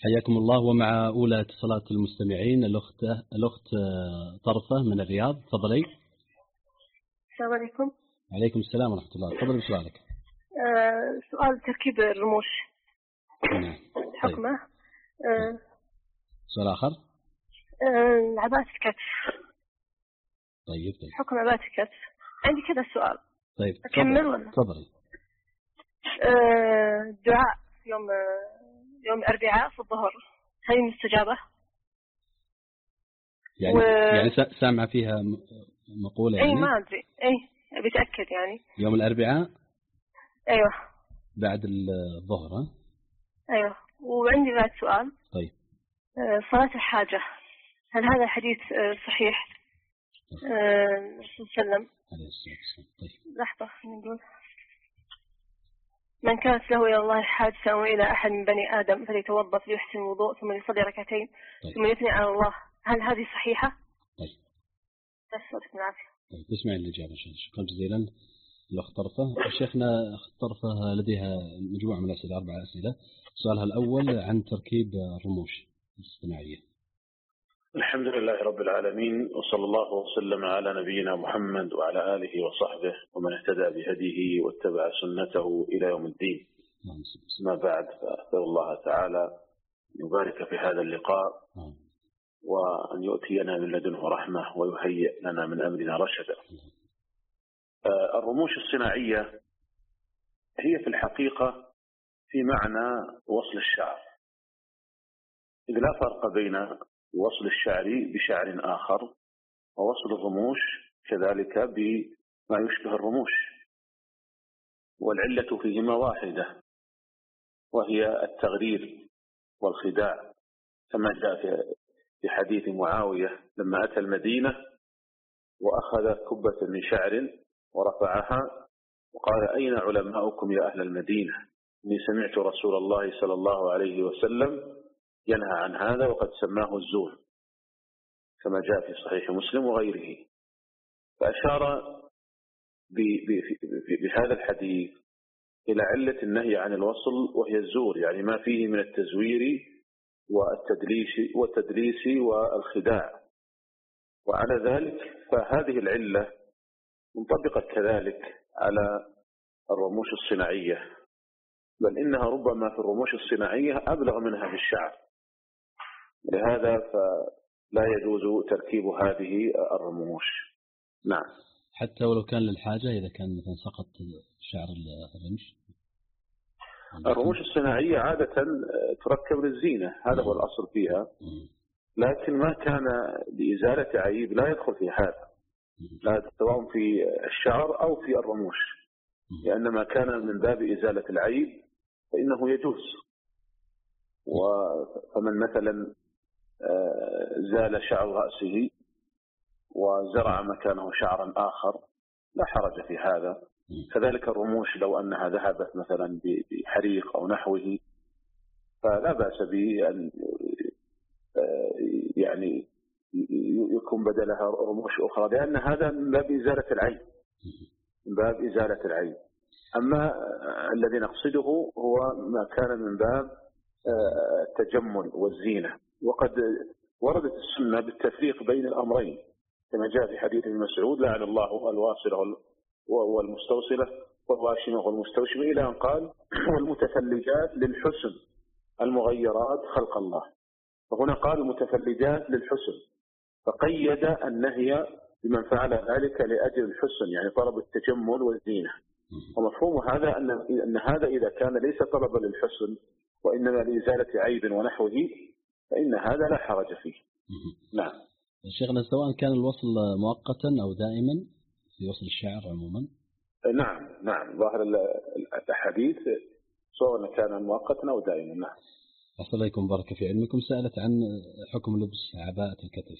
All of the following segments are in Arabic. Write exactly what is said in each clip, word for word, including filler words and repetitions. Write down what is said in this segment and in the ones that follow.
حياكم الله. ومع أولى اتصالات المستمعين الأخت الأخت طرفة من الرياض، تفضلي. السلام عليكم. عليكم السلام ورحمة الله، تفضلي بسؤالك. آه سؤال تركيب الرموش. نعم. حكمه. آه سؤال آخر. آه عباءة الكتف. طيب طيب. حكم عباءة الكتف. عندي كذا سؤال. طيب أكمل ولا؟ تفضلي. آه دعاء يوم يوم الأربعاء في الظهر، هل مستجابة؟ يعني و... يعني سامعة فيها مقولة يعني؟ أي ما أدري، أي بتأكد يعني. يوم الأربعاء؟ أيوة. بعد الظهر ها؟ أيوة. وعندي بعد سؤال. طيب. آه صلاة الحاجة، هل هذا الحديث آه صحيح؟ الرسول صلى الله عليه وسلم. عليه الصلاة والسلام. طيب. لحظة نقول. من كانت له إلى الله حاجة وإلى أحد من بني آدم فليتوضأ فليحسن الوضوء ثم يصلي ركعتين. طيب. ثم يثني على الله، هل هذه صحيحة؟ طيب. يعطيكم العافية. طيب تسمعين الإجابة. شكرا جزيلا الأخت طرفة. شيخنا أخت طرفة لديها مجموعة من الأسئلة، أربع أسئلة. سؤالها الأول عن تركيب الرموش الاصطناعية. الحمد لله رب العالمين، وصلى الله وسلم على نبينا محمد وعلى آله وصحبه ومن اهتدى بهديه واتبع سنته إلى يوم الدين. ما بعد، فأسأل الله تعالى أن يبارك في هذا اللقاء وأن يؤتينا من لدنه رحمة ويهيئ لنا من أمرنا رشدا. الرموش الصناعية هي في الحقيقة في معنى وصل الشعر، إذ لا فرق بين وصل الشعر بشعر آخر ووصل الرموش كذلك بما يشبه الرموش، والعلة فيهما واحدة وهي التغرير والخداع، كما جاء في حديث معاوية لما أتى المدينة وأخذ كبة من شعر ورفعها وقال: أين علماؤكم يا أهل المدينة؟ إني سمعت رسول الله صلى الله عليه وسلم ينهى عن هذا وقد سماه الزور، كما جاء في صحيح مسلم وغيره. فأشار بهذا الحديث إلى علة النهي عن الوصل وهي الزور، يعني ما فيه من التزوير والتدليس والتدليس والخداع. وعلى ذلك فهذه العلة منطبقة كذلك على الرموش الصناعية، بل إنها ربما في الرموش الصناعية أبلغ منها في الشعر، لهذا فلا يجوز تركيب هذه الرموش. نعم. حتى ولو كان للحاجة، إذا كان مثلا سقط شعر الرمش. الرموش الصناعية عادة تركب للزينة، هذا هو الأصل فيها، لكن ما كان لإزالة عيب لا يدخل في هذا، لا سواء في الشعر أو في الرموش، لأن ما كان من باب إزالة العيب فإنه يجوز. فمن مثلا زال شعر رأسه وزرع مكانه شعرا آخر لا حرج في هذا. كذلك الرموش لو أنها ذهبت مثلا بحريق أو نحوه فلا بأس بأن يعني يكون بدلها رموش أخرى، لأن هذا من باب إزالة العيب، من باب إزالة العيب. أما الذي نقصده هو ما كان من باب التجمل والزينة، وقد وردت السنة بالتفريق بين الأمرين، كما جاء في حديث ابن مسعود: لعن الله الواصلة والمستوصلة والواشمة والمستوشمة، إلى أن قال: والمتفلجات للحسن المغيرات خلق الله. فهنا قال المتفلجات للحسن، فقيد النهي بمن فعل ذلك لأجل الحسن، يعني طلب التجمل والزينة. ومفهوم هذا أن أن هذا إذا كان ليس طلبا للحسن وإنما لإزالة عيب ونحوه فإن هذا لا حرج فيه. نعم. شيخنا، سواء كان الوصل مؤقتا أو دائما في وصل الشعر عموما؟ نعم نعم، ظاهر الحديث سواء كان مؤقتا أو دائما. نعم. أحسن الله بارك في علمكم. سألت عن حكم لبس عباءة الكتف.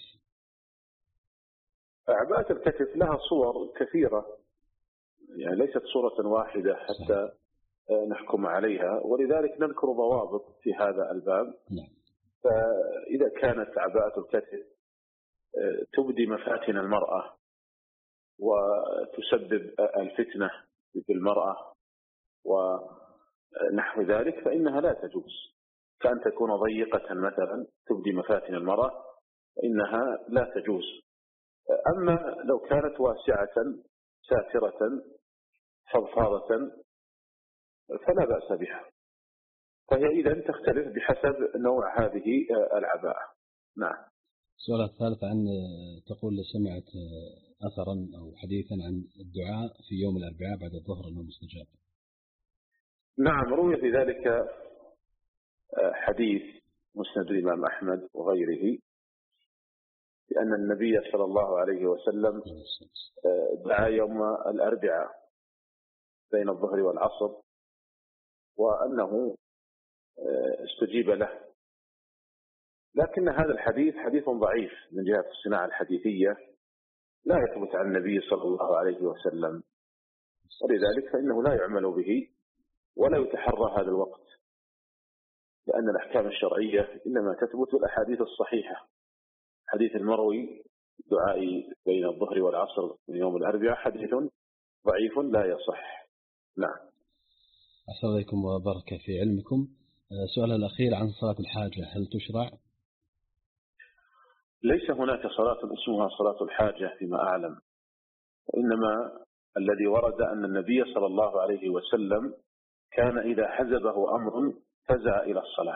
عباءة الكتف لها صور كثيرة، يعني ليست صورة واحدة حتى صحيح. نحكم عليها، ولذلك نذكر ضوابط في هذا الباب. نعم. فإذا كانت عباءة الكتف تبدي مفاتن المرأة وتسبب الفتنة بالمرأة ونحو ذلك فإنها لا تجوز. كأن تكون ضيقة مثلا تبدي مفاتن المرأة إنها لا تجوز. أما لو كانت واسعة ساترة فضفاضة فلا بأس بها، فهي إذا تختلف بحسب نوع هذه العباءة. نعم. السؤال الثالث عن تقول سمعت أثرا أو حديثا عن الدعاء في يوم الأربعاء بعد الظهر أنه مستجاب. نعم، روي في ذلك حديث مسند الإمام أحمد وغيره بأن النبي صلى الله عليه وسلم دعا يوم الأربعاء بين الظهر والعصر وأنه استجيب له، لكن هذا الحديث حديث ضعيف من جهة الصناعة الحديثية، لا يثبت عن النبي صلى الله عليه وسلم، ولذلك فإنه لا يعمل به ولا يتحرى هذا الوقت، لأن الأحكام الشرعية إنما تثبت الأحاديث الصحيحة. حديث المروي دعاء بين الظهر والعصر من يوم الأربعاء حديث ضعيف لا يصح. نعم. أحسن عليكم وبارك في علمكم. سؤال الأخير عن صلاة الحاجة، هل تشرع؟ ليس هناك صلاة اسمها صلاة الحاجة فيما أعلم، وإنما الذي ورد أن النبي صلى الله عليه وسلم كان إذا حزبه أمر فزع إلى الصلاة.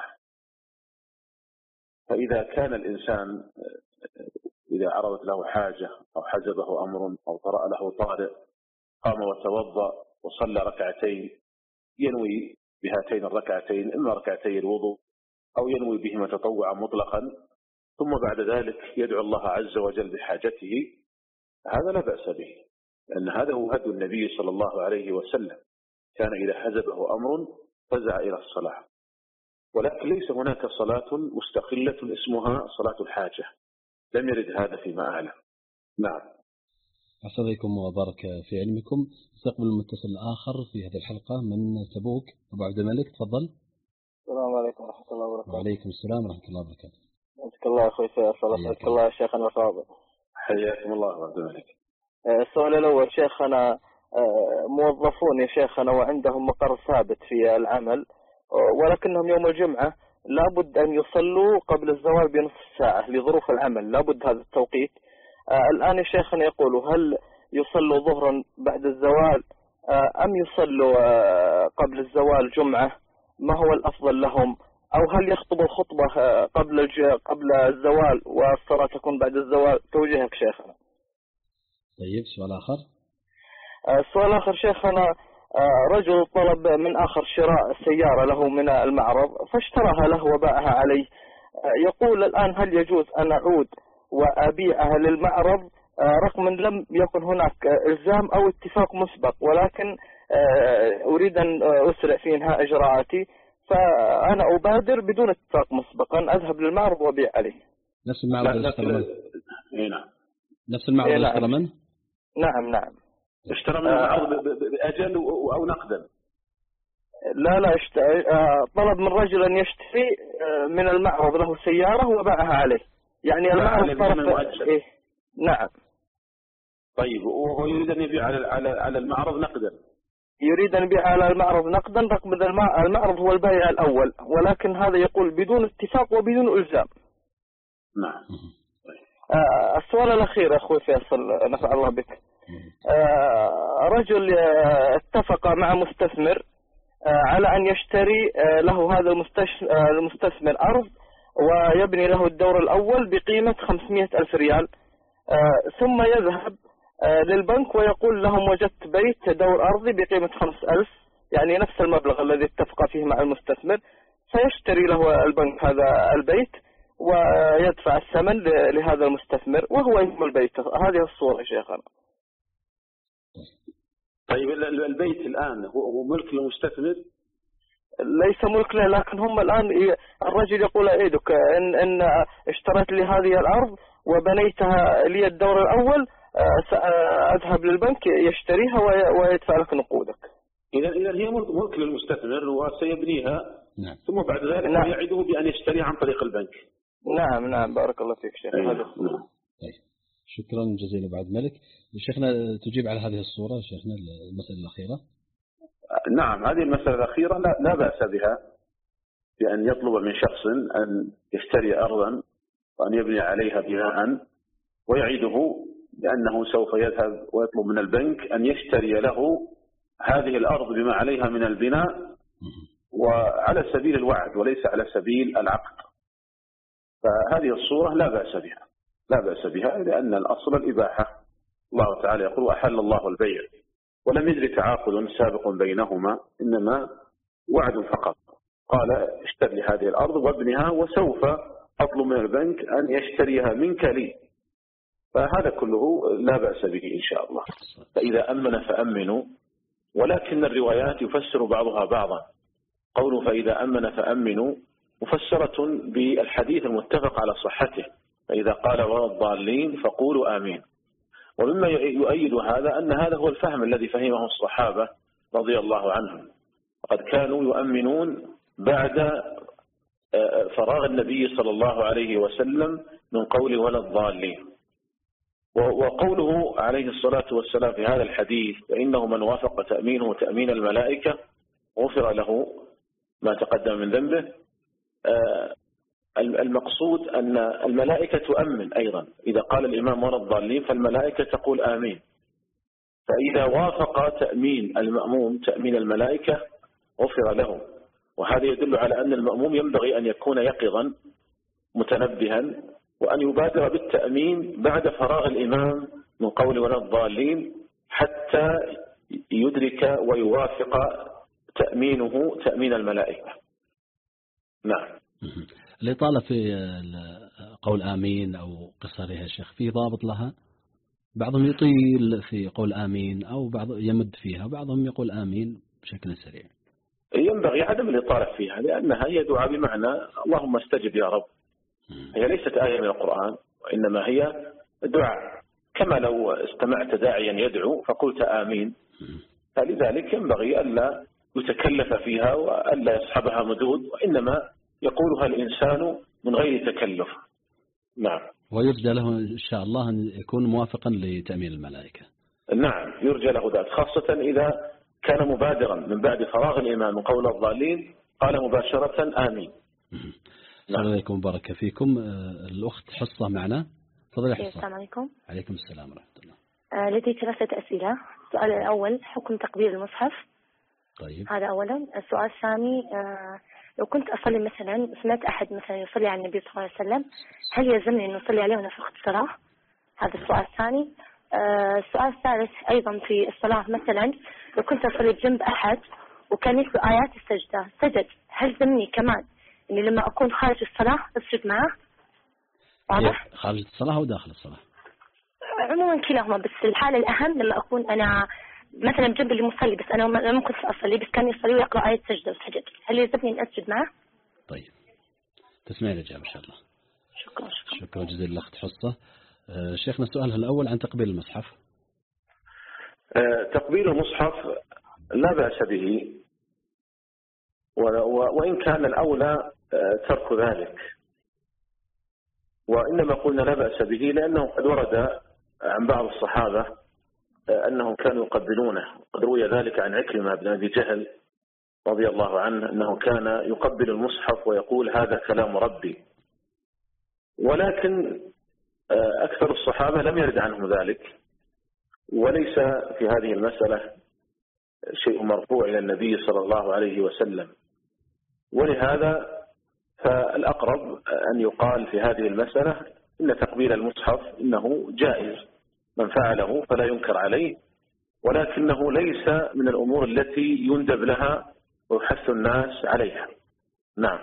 فإذا كان الإنسان إذا عرضت له حاجة أو حزبه أمر أو طرأ له طارئ قام وتوضأ وصلى ركعتين ينوي بهاتين الركعتين إما ركعتي الوضوء أو ينوي بهما تطوعا مطلقا، ثم بعد ذلك يدعو الله عز وجل بحاجته، هذا لا بأس به، لأن هذا هو هدي النبي صلى الله عليه وسلم، كان إذا حزبه أمر فزع إلى الصلاة. ولكن ليس هناك صلاة مستقلة اسمها صلاة الحاجة، لم يرد هذا فيما أعلم. نعم. أحسن عليكم وبارك في علمكم. استقبل المتصل الآخر في هذه الحلقة من تبوك، أبو عبد الملك، تفضل. السلام عليكم ورحمة الله وبركاته. وعليكم السلام ورحمة الله وبركاته. حياك الله أخوي فيصل. حياك الله شيخنا الفاضل. حياكم الله أبو عبد الملك. السؤال الأول، شيخنا موظفون يا شيخنا وعندهم مقر ثابت في العمل، ولكنهم يوم الجمعة لابد أن يصلوا قبل الزوال بنصف ساعة لظروف العمل، لابد هذا التوقيت. الآن يا شيخنا يقولوا هل يصلوا ظهرا بعد الزوال أم يصلوا قبل الزوال جمعة؟ ما هو الأفضل لهم؟ أو هل يخطبوا الخطبة قبل قبل الزوال والصلاة تكون بعد الزوال؟ توجيهك شيخنا. طيب، سؤال آخر. السؤال الآخر شيخنا، رجل طلب من آخر شراء سيارة له من المعرض فاشتراها له وباعها عليه، يقول الآن هل يجوز أن أعود وأبيعها للمعرض رغم أن لم يكن هناك إلزام أو اتفاق مسبق، ولكن أريد أن أسرع في إنهاء إجراءاتي، فأنا أبادر بدون اتفاق مسبق أن أذهب للمعرض وأبيع عليه. نفس المعرض اللي اشترى منه؟ نعم. نفس المعرض اللي اشترى منه؟ نعم نعم. اشترى من المعرض بأجل أو نقدا؟ لا لا اشت... طلب من رجل أن يشتري من المعرض له سيارة وباعها عليه، يعني المعرض طرف إيه؟ نعم. طيب، وهو يريد أن يبيع على على على المعرض نقدا؟ يريد أن يبيع على المعرض نقدا رغم أن المعرض هو البائع الأول، ولكن هذا يقول بدون اتفاق وبدون إلزام. نعم. آه السؤال الأخير أخوي فيصل نفع الله بك. آه رجل اتفق مع مستثمر آه على أن يشتري آه له هذا المستثمر أرض ويبني له الدور الأول بقيمة خمسمائة ألف ريال، آه ثم يذهب آه للبنك ويقول لهم وجدت بيت دور أرضي بقيمة خمس ألف، يعني نفس المبلغ الذي اتفق فيه مع المستثمر، فيشتري له البنك هذا البيت ويدفع الثمن لهذا المستثمر وهو يهم البيت. هذه الصورة شيخنا. طيب، البيت الآن هو ملك للمستثمر؟ ليس ملك له، لكن هم الآن الرجل يقول أيدك إن, إن اشتريت لي هذه الأرض وبنيتها لي الدور الأول، أذهب للبنك يشتريها ويدفع لك نقودك. إذا إذا هي ملك للمستثمر وسيبنيها. نعم. ثم بعد ذلك نعم. يعده بأن يشتري عن طريق البنك. نعم نعم، بارك الله فيك شيخ. أيوة. هذا نعم. طيب، شكرا جزيلا بعد ملك. شيخنا تجيب على هذه الصورة شيخنا المسألة الأخيرة؟ نعم، هذه المسألة الأخيرة لا, لا بأس بها، بأن يطلب من شخص أن يشتري أرضا وأن يبني عليها بناء، ويعيده بأنه سوف يذهب ويطلب من البنك أن يشتري له هذه الأرض بما عليها من البناء، وعلى سبيل الوعد وليس على سبيل العقد. فهذه الصورة لا بأس بها، لا بأس بها لأن الأصل الإباحة. الله تعالى يقول: أحل الله البيع، ولم يجري تعاقد سابق بينهما، إنما وعد فقط. قال: اشتري هذه الأرض وابنها، وسوف أطلب من البنك أن يشتريها منك لي. فهذا كله لا بأس به إن شاء الله. فإذا أمن فأمنوا، ولكن الروايات يفسر بعضها بعضا. قوله فإذا أمن فأمنوا مفسرة بالحديث المتفق على صحته: فإذا قال ولا الضالين فقولوا آمين. ومما يؤيد هذا أن هذا هو الفهم الذي فهمه الصحابة رضي الله عنهم، وقد كانوا يؤمنون بعد فراغ النبي صلى الله عليه وسلم من قول ولا الضالين. وقوله عليه الصلاة والسلام في هذا الحديث: فإنه من وافق تأمينه تأمين الملائكة غفر له ما تقدم من ذنبه. المقصود أن الملائكة تؤمن أيضا، إذا قال الإمام ولا الضالين فالملائكة تقول آمين. فإذا وافق تأمين المأموم تأمين الملائكة غفر له. وهذا يدل على أن المأموم ينبغي أن يكون يقظا متنبها، وأن يبادر بالتأمين بعد فراغ الإمام من قول ولا الضالين حتى يدرك ويوافق تأمينه تأمين الملائكة. نعم. الإطالة في قول آمين أو قصرها يا شيخ في ضابط لها؟ بعضهم يطيل في قول آمين أو بعض يمد فيها، وبعضهم يقول آمين بشكل سريع. ينبغي عدم الإطالة فيها، لأنها هي دعاء بمعنى اللهم استجب يا رب. هي ليست آية من القرآن، وإنما هي دعاء، كما لو استمعت داعيا يدعو فقلت آمين. فلذلك ينبغي ألا يتكلف فيها وألا يصحبها مدود، وإنما يقولها الإنسان من غير تكلف. نعم. ويرجى له إن شاء الله أن يكون موافقا لتأمين الملائكة. نعم، يرجى له ذلك، خاصة إذا كان مبادرا من بعد فراغ الإمام من قول الضالين قال مباشرة آمين. السلام عليكم وبارك فيكم. الأخت حصة معنا، تفضلي حصة. السلام عليكم. عليكم السلام ورحمة الله. آه لدي ثلاثة أسئلة. السؤال الأول: حكم تقبيل المصحف. طيب. هذا أولا. السؤال الثاني: آه لو كنت أصلي مثلا سمعت أحد مثلا يصلي على النبي صلى الله عليه وسلم، هل يلزمني أن أصلي عليه وأنا في وقت الصلاة؟ هذا السؤال الثاني. آه السؤال الثالث أيضا في الصلاة، مثلا لو كنت أصلي بجنب أحد وكان يتلو آيات السجدة سجد، هل يلزمني كمان إني لما أكون خارج الصلاة أسجد معه؟ واضح؟ خارج الصلاة أو داخل الصلاة؟ عموما كلاهما، بس الحالة الأهم لما أكون أنا مثلا بجنب اللي مصلي بس أنا لم كنت أصلي بس كان يصلي ويقرأ آية سجدة وسجد، هل يلزمني أن أسجد معه؟ طيب، تسمعي الإجابة إن شاء الله. شكرا شكرا. شكرا جزيلا الأخت حصة. أه شيخنا السؤال الأول عن تقبيل المصحف. أه تقبيل المصحف لا بأس به، وإن كان الأولى ترك ذلك، وإنما قلنا لا بأس به لأنه قد ورد عن بعض الصحابة أنهم كانوا يقبلونه. قد روي ذلك عن عكرمة بن أبي جهل رضي الله عنه أنه كان يقبل المصحف ويقول هذا كلام ربي. ولكن أكثر الصحابة لم يرد عنهم ذلك، وليس في هذه المسألة شيء مرفوع إلى النبي صلى الله عليه وسلم. ولهذا فالأقرب أن يقال في هذه المسألة إن تقبيل المصحف إنه جائز، من فعله فلا ينكر عليه، ولكنه ليس من الأمور التي يندب لها ويحث الناس عليها. نعم.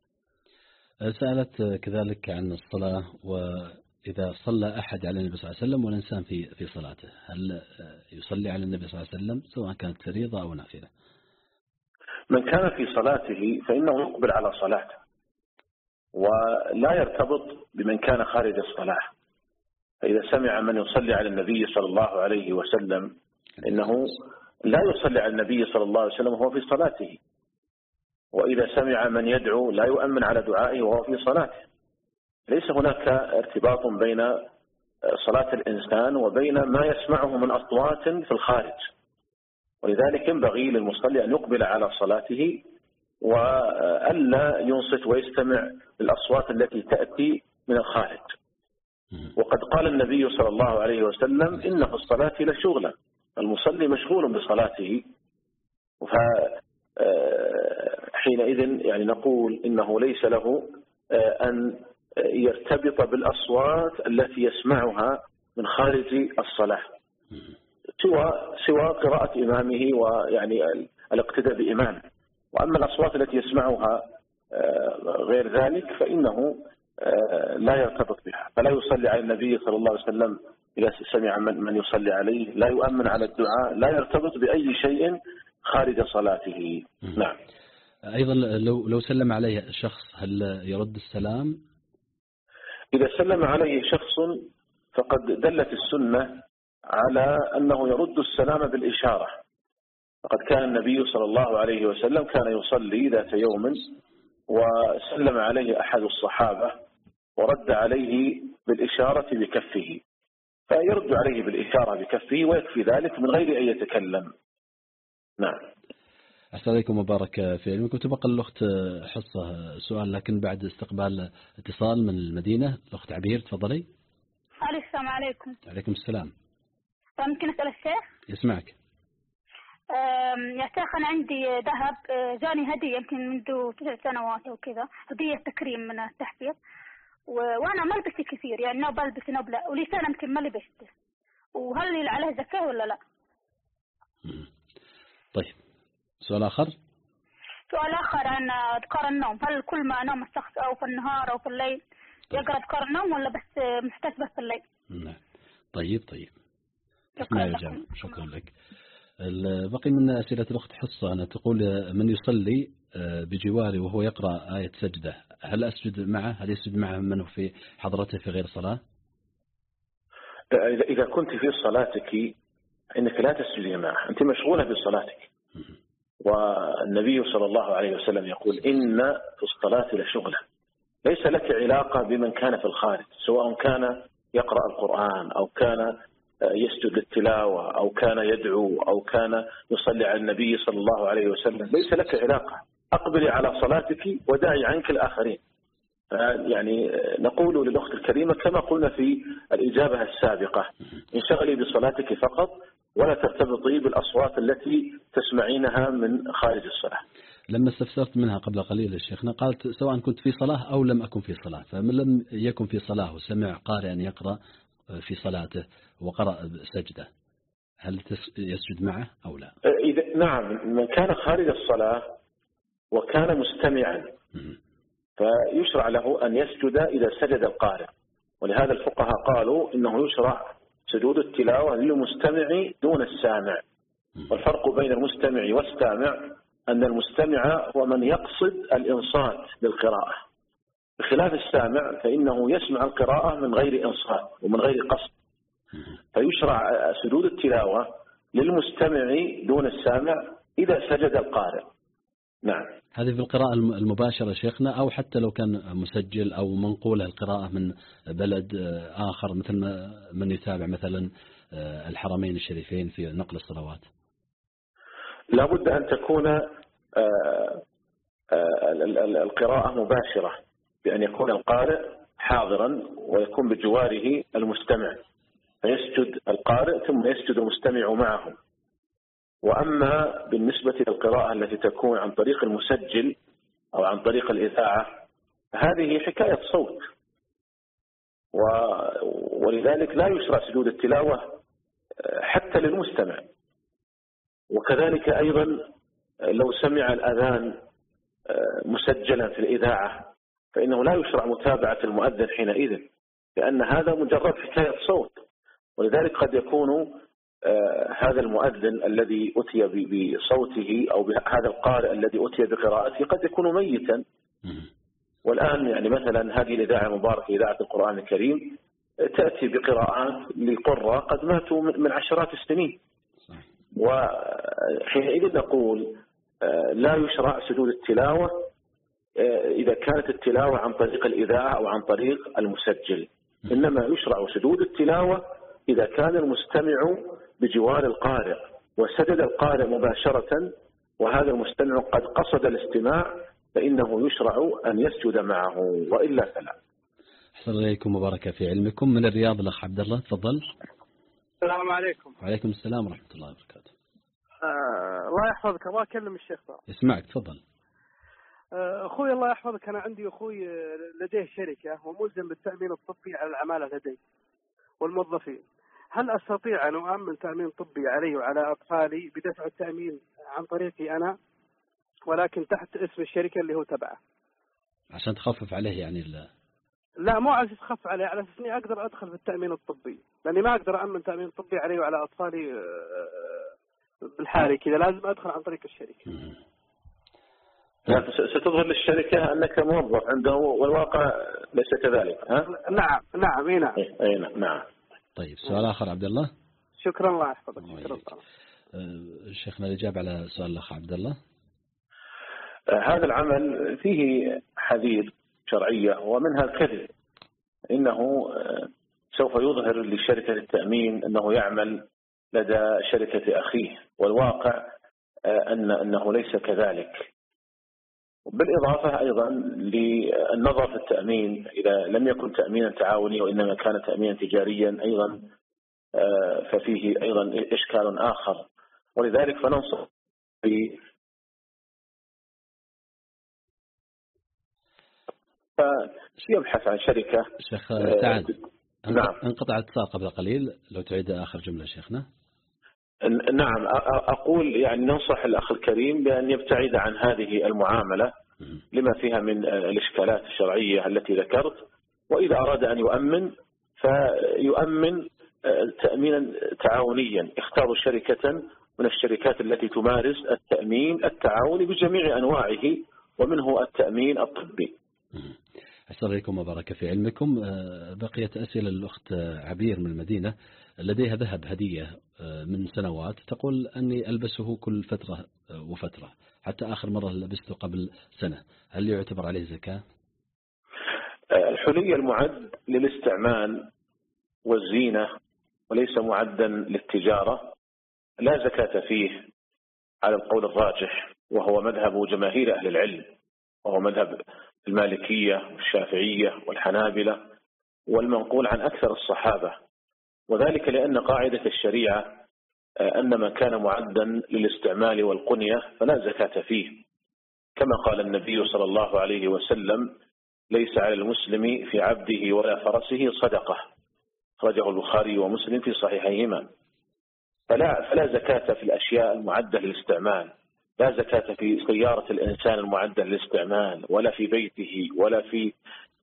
سألت كذلك عن الصلاة، وإذا صلى أحد على النبي صلى الله عليه وسلم والإنسان في في صلاته، هل يصلي على النبي صلى الله عليه وسلم سواء كانت فريضة أو نافلة؟ من كان في صلاته فإنه يقبل على صلاته، ولا يرتبط بمن كان خارج الصلاة. فإذا سمع من يصلي على النبي صلى الله عليه وسلم إنه لا يصلي على النبي صلى الله عليه وسلم وهو في صلاته، وإذا سمع من يدعو لا يؤمن على دعائه وهو في صلاته. ليس هناك ارتباط بين صلاة الإنسان وبين ما يسمعه من أصوات في الخارج، ولذلك ينبغي للمصلي أن يقبل على صلاته وألا ينصت ويستمع للأصوات التي تأتي من الخارج. وقد قال النبي صلى الله عليه وسلم إن في الصلاة لشغلا، المصلي مشغول بصلاته، فحينئذ يعني نقول إنه ليس له أن يرتبط بالأصوات التي يسمعها من خارج الصلاة سوى سوى قراءة إمامه ويعني الاقتداء بإمامه. وأما الأصوات التي يسمعها غير ذلك فإنه لا يرتبط بها، فلا يصلي على النبي صلى الله عليه وسلم إذا سمع من يصلي عليه، لا يؤمن على الدعاء، لا يرتبط بأي شيء خارج صلاته. نعم. أيضا لو لو سلم عليه شخص هل يرد السلام؟ إذا سلم عليه شخص فقد دلت السنة على أنه يرد السلام بالإشارة، فقد كان النبي صلى الله عليه وسلم كان يصلي ذات يوم وسلم عليه أحد الصحابة ورد عليه بالإشارة بكفه، فيرد عليه بالإشارة بكفه ويكفي ذلك من غير أن يتكلم. نعم. أحسن عليكم وبارك في علمكم. تبقى الأخت حصة سؤال لكن بعد استقبال اتصال من المدينة. الأخت عبير تفضلي. السلام عليكم. عليكم السلام. ممكن أسأل الشيخ؟ يسمعك. يا شيخ أنا عندي ذهب جاني هدية يمكن منذ تسع سنوات أو كذا، هدية تكريم من التحفيظ، وأنا ما لبست كثير يعني نوب بلبس نوب لا، ولي سنة يمكن ما لبسته، وهل عليه زكاة ولا لا؟ طيب سؤال آخر. سؤال آخر عن أذكار النوم، هل كل ما نام الشخص أو في النهار أو في الليل يقرأ أذكار النوم ولا بس محتاج بس في الليل؟ نعم. طيب طيب. شكرا, شكرا لك. بقي من أسئلة الأخت حصة أنا تقول من يصلي بجواري وهو يقرأ آية سجدة هل أسجد معه؟ هل يسجد معه من في حضرته في غير صلاة؟ إذا كنت في صلاتك إنك لا تسجدي معه، أنت مشغولة بصلاتك. والنبي صلى الله عليه وسلم يقول إن في الصلاة لشغلة، ليس لك علاقة بمن كان في الخارج، سواء كان يقرأ القرآن أو كان يسجد للتلاوة أو كان يدعو أو كان يصلي على النبي صلى الله عليه وسلم، ليس لك علاقة. أقبلي على صلاتك ودعي عنك الآخرين. يعني نقول للأخت الكريمة كما قلنا في الإجابة السابقة، انشغلي بصلاتك فقط ولا ترتبطي بالأصوات التي تسمعينها من خارج الصلاة. لما استفسرت منها قبل قليل الشيخنا قالت سواء كنت في صلاة أو لم أكن في صلاة، فمن لم يكن في صلاة وسمع قارئا يقرأ في صلاته وقرأ سجدة هل يسجد معه أو لا؟ إذا نعم، من كان خارج الصلاة وكان مستمعا فيشرع له أن يسجد إذا سجد القارئ، ولهذا الفقهاء قالوا إنه يشرع سجود التلاوة للمستمع دون السامع. والفرق بين المستمع والسامع أن المستمع هو من يقصد الإنصات للقراءة، بخلاف السامع فإنه يسمع القراءة من غير إنصات ومن غير قصد، فيشرع سجود التلاوة للمستمع دون السامع إذا سجد القارئ. نعم. هذه في القراءة المباشرة شيخنا أو حتى لو كان مسجل أو منقولة القراءة من بلد آخر مثل من يتابع مثلا الحرمين الشريفين في نقل الصلوات؟ لا بد أن تكون القراءة مباشرة بأن يكون القارئ حاضرا ويكون بجواره المستمع، فيسجد القارئ ثم يسجد المستمع معه. وأما بالنسبة للقراءة التي تكون عن طريق المسجل أو عن طريق الإذاعة هذه حكاية صوت، ولذلك لا يشرع سجود التلاوة حتى للمستمع. وكذلك أيضا لو سمع الأذان مسجلا في الإذاعة فإنه لا يشرع متابعة المؤذن حينئذ، لأن هذا مجرد حكاية صوت. ولذلك قد يكون هذا المؤذن الذي أتي بصوته أو هذا القارئ الذي أتي بقراءته قد يكون ميتا. والآن يعني مثلا هذه الإذاعة المباركة إذاعة القرآن الكريم تأتي بقراءات لقراء قد ماتوا من عشرات السنين، وحينئذ نقول لا يشرع سجود التلاوة إذا كانت التلاوة عن طريق الإذاعة أو عن طريق المسجل، إنما يشرع سجود التلاوة إذا كان المستمع بجوار القارئ وسجد القارئ مباشرة وهذا المستمع قد قصد الاستماع فإنه يشرع أن يسجد معه، وإلا فلا. أحسن إليكم وبارك في علمكم. من الرياض الأخ عبد الله، تفضل. السلام عليكم. وعليكم السلام ورحمة الله وبركاته. آه الله يحفظك، أبغى أكلم الشيخ طبعا. اسمعك، تفضل. آه أخوي الله يحفظك، أنا عندي أخوي لديه شركة وملزم بالتأمين الطبي على العمالة لديه والموظفين. هل أستطيع أن أؤمن تأمين طبي علي وعلى أطفالي بدفع التأمين عن طريقي أنا، ولكن تحت اسم الشركة اللي هو تبعه؟ عشان تخفف عليه يعني ال... لا، مو على أساس تخف عليه، على أساس إني أقدر أدخل في التأمين الطبي، لأني ما أقدر أأمن تأمين طبي علي وعلى أطفالي بالحالي كذا، لازم أدخل عن طريق الشركة. ستظهر للشركة أنك موظف عنده والواقع ليس كذلك. ها؟ نعم نعم اي نعم اي نعم نعم. طيب، سؤال آخر عبد الله. شكرا، الله يحفظك. شكرا. أه شيخنا الإجابة على سؤال الأخ عبد الله. أه هذا العمل فيه حديث شرعية ومنها الكذب، إنه سوف يظهر لشركة التأمين أنه يعمل لدى شركة أخيه، والواقع أن أنه ليس كذلك. بالإضافة أيضا للنظر في التأمين، إذا لم يكن تأمينا تعاوني وإنما كان تأمينا تجاريا أيضا ففيه أيضا إشكال آخر، ولذلك فننصح في فيبحث عن شركة. شيخ سعد، نعم. انقطع الاتصال قبل قليل، لو تعيد آخر جملة شيخنا. نعم، أقول يعني ننصح الأخ الكريم بأن يبتعد عن هذه المعاملة لما فيها من الإشكالات الشرعية التي ذكرت، وإذا أراد أن يؤمن فيؤمن تأمينا تعاونيا، اختاروا شركة من الشركات التي تمارس التأمين التعاوني بجميع أنواعه ومنه التأمين الطبي. أحسن عليكم وبارك في علمكم. بقيت أسئلة الأخت عبير من المدينة، لديها ذهب هدية من سنوات، تقول أني ألبسه كل فترة وفترة، حتى آخر مرة لبسته قبل سنة، هل يعتبر عليه زكاة؟ الحلي المعد للاستعمال والزينة وليس معدا للتجارة لا زكاة فيه على القول الراجح، وهو مذهب جماهير أهل العلم، وهو مذهب المالكية والشافعية والحنابلة والمنقول عن أكثر الصحابة، وذلك لأن قاعدة الشريعة أن ما كان معدا للاستعمال والقنية فلا زكاة فيه، كما قال النبي صلى الله عليه وسلم: ليس على المسلم في عبده ولا فرسه صدقة، أخرجه البخاري ومسلم في صحيحيهما. فلا, فلا زكاة في الأشياء المعدة للاستعمال، لا زكاة في سيارة الإنسان المعدة للاستعمال، ولا في بيته، ولا في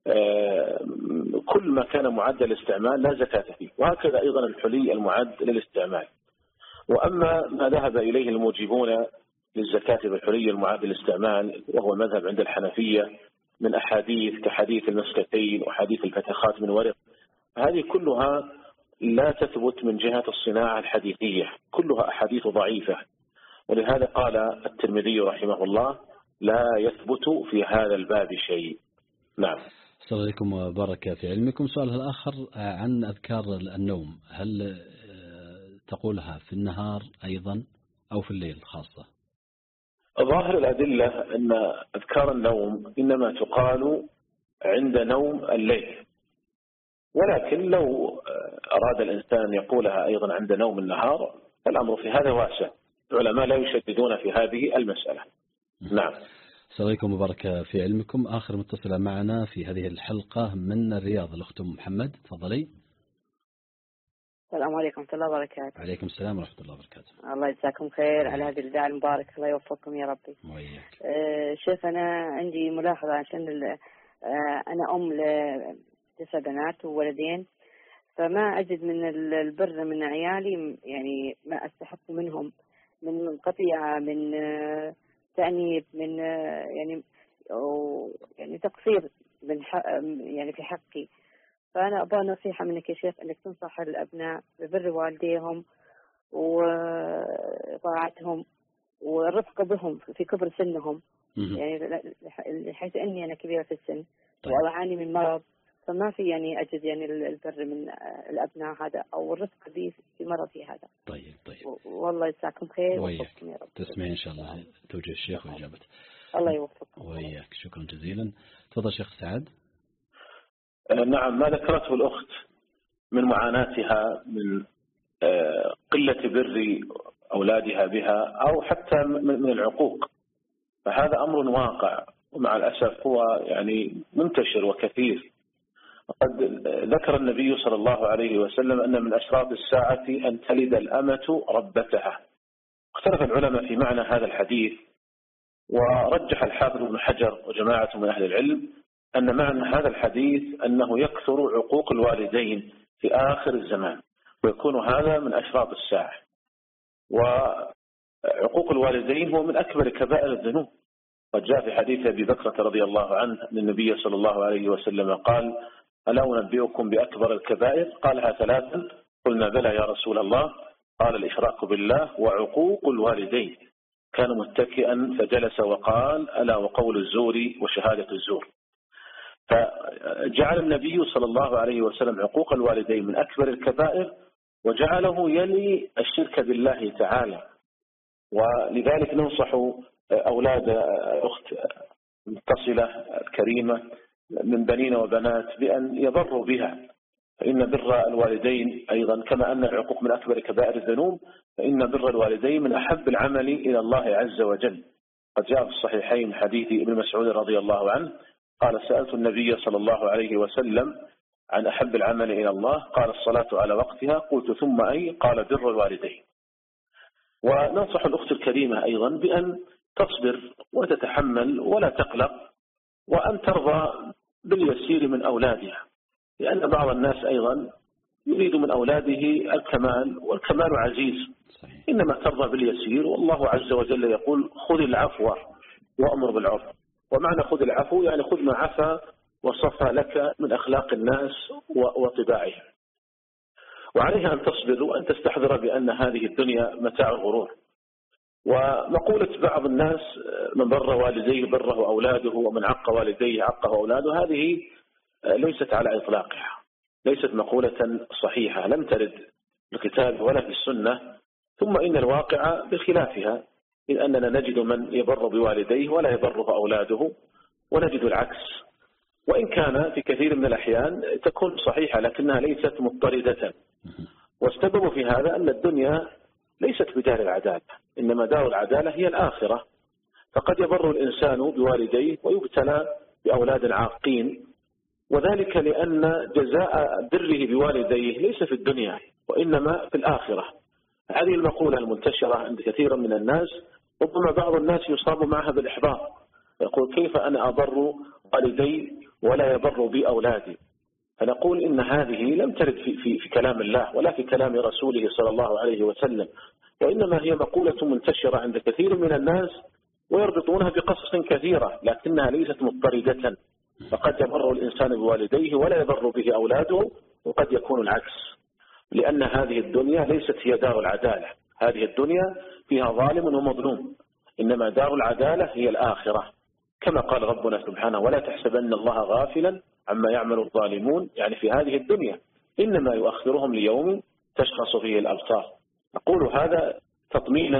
كل ما كان معد للاستعمال لا زكاة فيه، وهكذا أيضا الحلي المعد للاستعمال. وأما ما ذهب إليه الموجبون للزكاة بالحلي المعد للاستعمال وهو مذهب عند الحنفية من أحاديث كحديث المسكتين وحديث الفتخات من ورق، هذه كلها لا تثبت من جهة الصناعة الحديثية، كلها أحاديث ضعيفة، ولهذا قال الترمذي رحمه الله: لا يثبت في هذا الباب شيء. نعم. السلام عليكم وبارك في علمكم. سؤال الآخر عن أذكار النوم، هل تقولها في النهار أيضا أو في الليل خاصة؟ ظاهر الأدلة أن أذكار النوم إنما تقال عند نوم الليل، ولكن لو أراد الإنسان أن يقولها أيضا عند نوم النهار فالأمر في هذا واسع، العلماء لا يشددون في هذه المسألة. نعم. السلام عليكم وبارك في علمكم. آخر متصلة معنا في هذه الحلقة من الرياض الأخت محمد، تفضلي. السلام عليكم ورحمة الله وبركاته. عليكم السلام ورحمة الله وبركاته. الله يجزاكم خير على هذه الإذاعة المباركة، الله يوفقكم يا ربي. وياك. آه شيخ، أنا عندي ملاحظة عشان آه أنا أم لتسع بنات وولدين، فما أجد من البر من عيالي، يعني ما أستحق منهم من قطيعة، من آه تأنيب، من آه يعني أو يعني تقصير من يعني في حقي. فأنا أبغى نصيحة منك يا شيخ، أنك تنصح الأبناء ببر والديهم وطاعتهم والرفق بهم في كبر سنهم، يعني حيث أني أنا كبيرة في السن وأعاني من مرض، فما في يعني أجد يعني البر من الأبناء هذا أو الرفق بي في مرضي هذا. طيب طيب. والله يجزاكم خير وياك. تسمعين إن شاء الله توجيه الشيخ وإجابته. الله يوفقك. وياك. شكرا جزيلا. تفضل شيخ سعد. نعم، ما ذكرته الأخت من معاناتها من قلة بر أولادها بها أو حتى من العقوق، فهذا أمر واقع ومع الأسف هو يعني منتشر وكثير. وقد ذكر النبي صلى الله عليه وسلم أن من أشراط الساعة أن تلد الأمة ربتها. اختلف العلماء في معنى هذا الحديث، ورجح الحافظ ابن حجر وجماعة من أهل العلم أن معنى هذا الحديث أنه يكثر عقوق الوالدين في آخر الزمان، ويكون هذا من أشراط الساعة. وعقوق الوالدين هو من أكبر كبائر الذنوب. قد جاء في حديث أبي بكر رضي الله عنه أن النبي صلى الله عليه وسلم قال: ألا أنبئكم بأكبر الكبائر؟ قالها ثلاثا. قلنا: بلى يا رسول الله. قال: الإشراك بالله وعقوق الوالدين. كان متكئا فجلس وقال: ألا وقول الزور وشهادة الزور. فجعل النبي صلى الله عليه وسلم عقوق الوالدين من أكبر الكبائر، وجعله يلي الشرك بالله تعالى. ولذلك ننصح أولاد أخت متصلة الكريمة من بنين وبنات بأن يبروا بها، فإن بر الوالدين أيضا كما أن العقوق من أكبر كبائر الذنوب، فإن بر الوالدين من أحب العمل إلى الله عز وجل. قد جاء في الصحيحين حديث ابن مسعود رضي الله عنه قال: سألت النبي صلى الله عليه وسلم عن أحب العمل إلى الله، قال: الصلاة على وقتها. قلت: ثم أي؟ قال: بر الوالدين. وننصح الأخت الكريمة أيضا بأن تصبر وتتحمل ولا تقلق، وأن ترضى باليسير من أولادها، لأن بعض الناس أيضا يريد من أولاده الكمال، والكمال عزيز. إنما ترضى باليسير، والله عز وجل يقول: خذ العفو وأمر بالعرف. ومعنى خذ العفو يعني خذ ما عفا وصفى لك من أخلاق الناس وطباعهم. وعليها أن تصبر وأن تستحضر بأن هذه الدنيا متاع الغرور. ومقولة بعض الناس: من بر والديه بره أولاده، ومن عق والديه عقه أولاده، هذه ليست على إطلاقها، ليست مقولة صحيحة، لم ترد في الكتاب ولا في السنة. ثم إن الواقع بخلافها، إذ أننا نجد من يبر بوالديه ولا يبره أولاده، ونجد العكس. وإن كان في كثير من الأحيان تكون صحيحة لكنها ليست مضطردة. والسبب في هذا أن الدنيا ليست بدار العدالة، إنما دار العدالة هي الآخرة. فقد يبر الإنسان بوالديه ويبتلى بأولاد عاقين، وذلك لأن جزاء بره بوالديه ليس في الدنيا وإنما في الآخرة. هذه المقولة المنتشرة عند كثير من الناس، ربما بعض الناس يصاب معها بالإحباط، يقول: كيف أنا أبر والدي ولا يبر بي أولادي؟ فنقول إن هذه لم ترد في, في, في كلام الله ولا في كلام رسوله صلى الله عليه وسلم، وإنما هي مقولة منتشرة عند كثير من الناس، ويربطونها بقصص كثيرة لكنها ليست مضطردة. فقد يبر الإنسان بوالديه ولا يبر به أولاده، وقد يكون العكس، لأن هذه الدنيا ليست هي دار العدالة. هذه الدنيا فيها ظالم ومظلوم، إنما دار العدالة هي الآخرة، كما قال ربنا سبحانه: ولا تحسبن الله غافلا عما يعمل الظالمون، يعني في هذه الدنيا، إنما يؤخرهم ليوم تشخص فيه الأبصار. أقول هذا تطمينا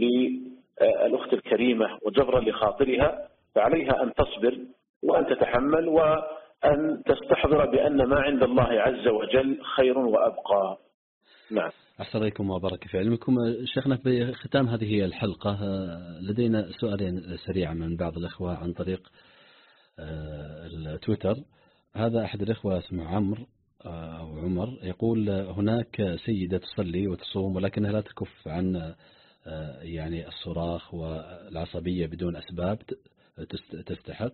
للأخت الكريمة وجبرا لخاطرها، فعليها أن تصبر وأن تتحمل وأن تستحضر بأن ما عند الله عز وجل خير وأبقى. نعم. أحسن عليكم وبارك في علمكم. شيخنا في ختام هذه الحلقة لدينا سؤالين سريعا من بعض الأخوة عن طريق التويتر. هذا أحد الأخوة اسمه عمرو أو عمر، يقول: هناك سيدة تصلي وتصوم ولكنها لا تكف عن يعني الصراخ والعصبية بدون أسباب تستحق،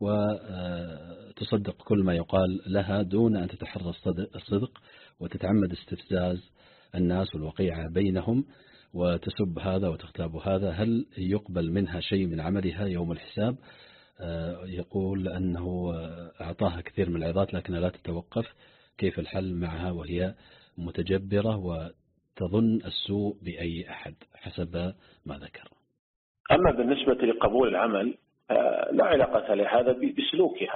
وتصدق كل ما يقال لها دون أن تتحرى الصدق، وتتعمد استفزاز الناس والوقيعة بينهم، وتسب هذا وتغتاب هذا. هل يقبل منها شيء من عملها يوم الحساب؟ يقول أنه أعطاها كثير من العظات لكنها لا تتوقف. كيف الحل معها وهي متجبرة وتظن السوء بأي أحد حسب ما ذكر؟ أما بالنسبة لقبول العمل لا علاقة لهذا بسلوكها،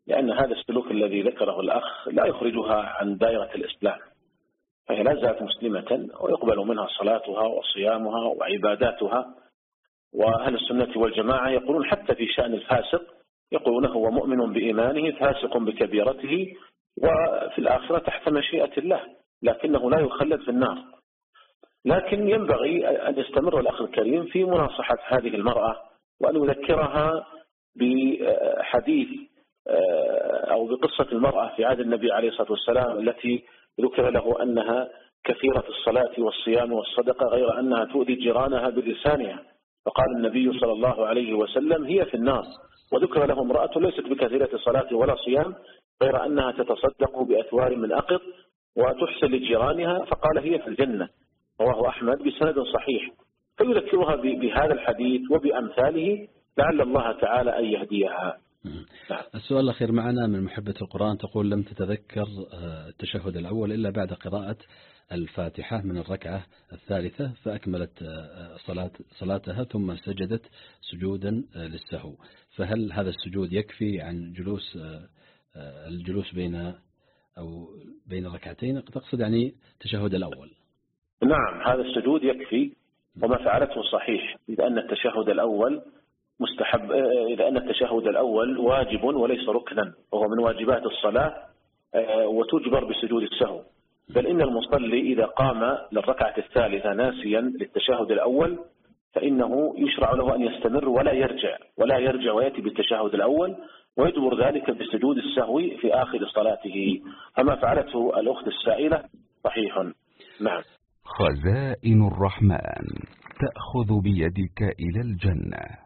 لأن هذا السلوك الذي ذكره الأخ لا يخرجها عن دائرة الإسلام، فهي لا زالت مسلمة ويقبل منها صلاتها وصيامها وعباداتها. وأهل السنة والجماعة يقولون حتى في شأن الفاسق يقولون هو مؤمن بإيمانه فاسق بكبيرته وفي الآخرة تحت مشيئة الله، لكنه لا يخلد في النار. لكن ينبغي أن يستمر الأخ الكريم في مناصحة هذه المرأة وأن يذكرها بحديث أو بقصة المرأة في عهد النبي عليه الصلاة والسلام التي ذكر له أنها كثيرة الصلاة والصيام والصدقة غير أنها تؤذي جيرانها بلسانها، فقال النبي صلى الله عليه وسلم هي في النار. وذكر له امرأة ليست بكثيرة صلاة ولا صيام غير أنها تتصدق بأثوار من أقط وتحسن لجيرانها، فقال هي في الجنة. رواه أحمد بسند صحيح. فيذكرها بهذا الحديث وبأمثاله لعل الله تعالى أن يهديها. السؤال الأخير معنا من محبة القرآن، تقول لم تتذكر التشهد الأول إلا بعد قراءة الفاتحة من الركعة الثالثة، فأكملت صلاة صلاتها ثم سجدت سجودا للسهو، فهل هذا السجود يكفي عن جلوس الجلوس بين أو بين الركعتين؟ تقصد يعني التشهد الأول؟ نعم، هذا السجود يكفي، وما فعلته صحيح، إذا أن التشهد الأول مستحب، إذا أن التشهد الأول واجب وليس ركنا، وهو من واجبات الصلاة وتجبر بسجود السهو. بل إن المصلي إذا قام للركعة الثالثة ناسيا للتشهد الأول فإنه يشرع له أن يستمر ولا يرجع ولا يرجع ويأتي بالتشهد الأول ويدبر ذلك بسجود السهو في آخر صلاته. أما فعلته الأخت السائلة صحيح. نعم. خزائن الرحمن تأخذ بيدك إلى الجنة.